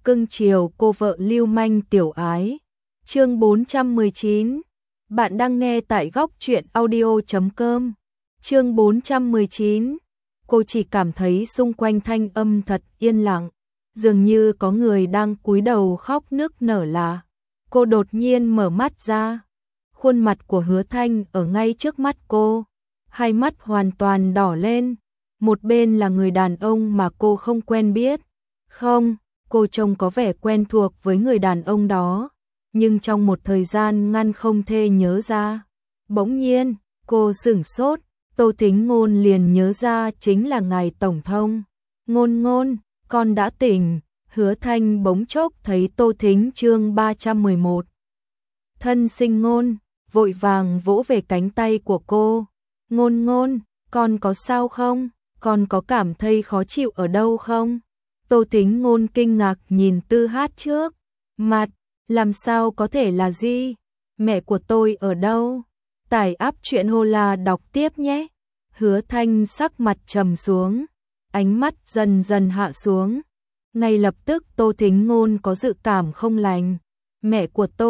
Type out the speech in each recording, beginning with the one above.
cưng chiều cô vợ lưu manh tiểu ái. Chương 419. Bạn đang nghe tại góc truyện audio.com. Chương 419. Cô chỉ cảm thấy xung quanh thanh âm thật yên lặng, dường như có người đang cúi đầu khóc nức nở lạ. Cô đột nhiên mở mắt ra, khuôn mặt của Hứa Thanh ở ngay trước mắt cô, hai mắt hoàn toàn đỏ lên. Một bên là người đàn ông mà cô không quen biết. Không, cô trông có vẻ quen thuộc với người đàn ông đó, nhưng trong một thời gian ngắn không thể nhớ ra. Bỗng nhiên, cô sửng sốt, Tô Thính Ngôn liền nhớ ra chính là ngài tổng thống. Ngôn Ngôn, con đã tỉnh. Hứa Thanh bỗng chốc thấy Tô Thính chương 311. Thân sinh Ngôn, vội vàng vỗ về cánh tay của cô. Ngôn Ngôn, con có sao không? Con có cảm thấy khó chịu ở đâu không? Tô Thính Ngôn kinh ngạc nhìn Tư Hát trước mặt, làm sao có thể là gì? Mẹ của tôi ở đâu? Tải app truyện Hola đọc tiếp nhé. Hứa Thanh sắc mặt trầm xuống, ánh mắt dần dần hạ xuống. Ngay lập tức Tô Thính Ngôn có dự cảm không lành. Mẹ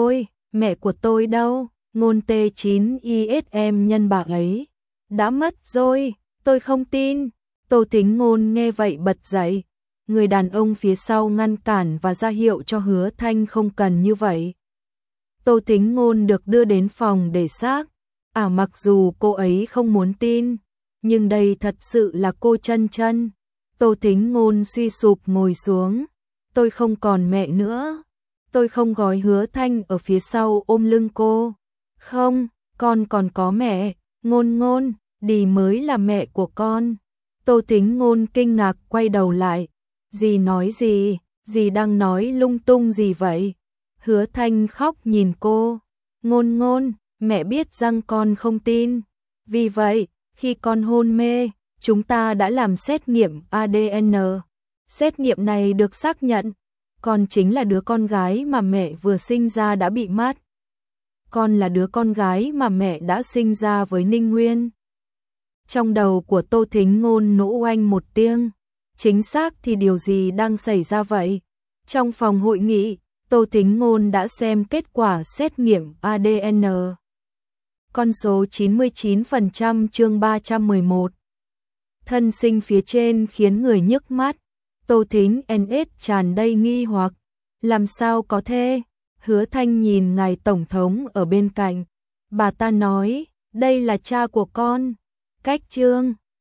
của tôi đâu? Ngôn T9 ISM nhân bà ấy đã mất rồi, tôi không tin. Tô Thính Ngôn nghe vậy bật dậy. Người đàn ông phía sau ngăn cản và ra hiệu cho Hứa Thanh không cần như vậy. Tô Thính Ngôn được đưa đến phòng để xác. Mặc dù cô ấy không muốn tin, nhưng đây thật sự là cô chân chân. Tô Thính Ngôn suy sụp ngồi xuống. Tôi không còn mẹ nữa. Tôi không gói. Hứa Thanh ở phía sau ôm lưng cô. Không, con còn có mẹ. Ngôn Ngôn, Đì mới là mẹ của con. Tô Thính Ngôn kinh ngạc quay đầu lại. Dì nói gì? Dì đang nói lung tung gì vậy? Hứa Thanh khóc nhìn cô. Ngôn Ngôn, mẹ biết rằng con không tin. Vì vậy, khi con hôn mê, chúng ta đã làm xét nghiệm ADN. Xét nghiệm này được xác nhận, con chính là đứa con gái mà mẹ vừa sinh ra đã bị mất. Con là đứa con gái mà mẹ đã sinh ra với Ninh Nguyên. Trong đầu của Tô Thính Ngôn nổ oanh một tiếng. Chính xác thì điều gì đang xảy ra vậy? Trong phòng hội nghị, Tô Thính Ngôn đã xem kết quả xét nghiệm ADN. Con số 99% chương 311. Thân sinh phía trên khiến người nhức mắt. Tô Thính NS tràn đầy nghi hoặc. Làm sao có thể? Hứa Thanh nhìn ngài tổng thống ở bên cạnh. Bà ta nói, đây là cha của con. Cách chương